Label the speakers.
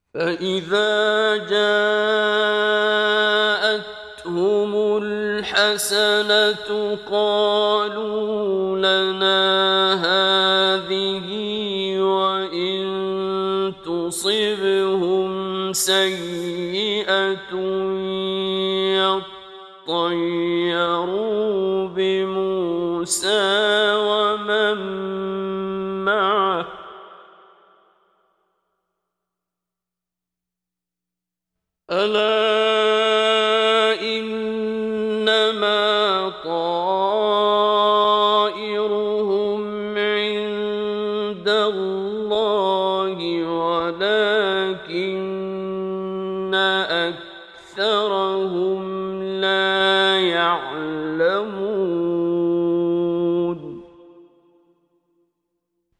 Speaker 1: فإذا جاءتهم الحسنة قالوا لنا هذه وإن تصبهم سيئة يطيروا بموسى ومن معه ألا إنما طائرهم عند الله ولكن أكثرهم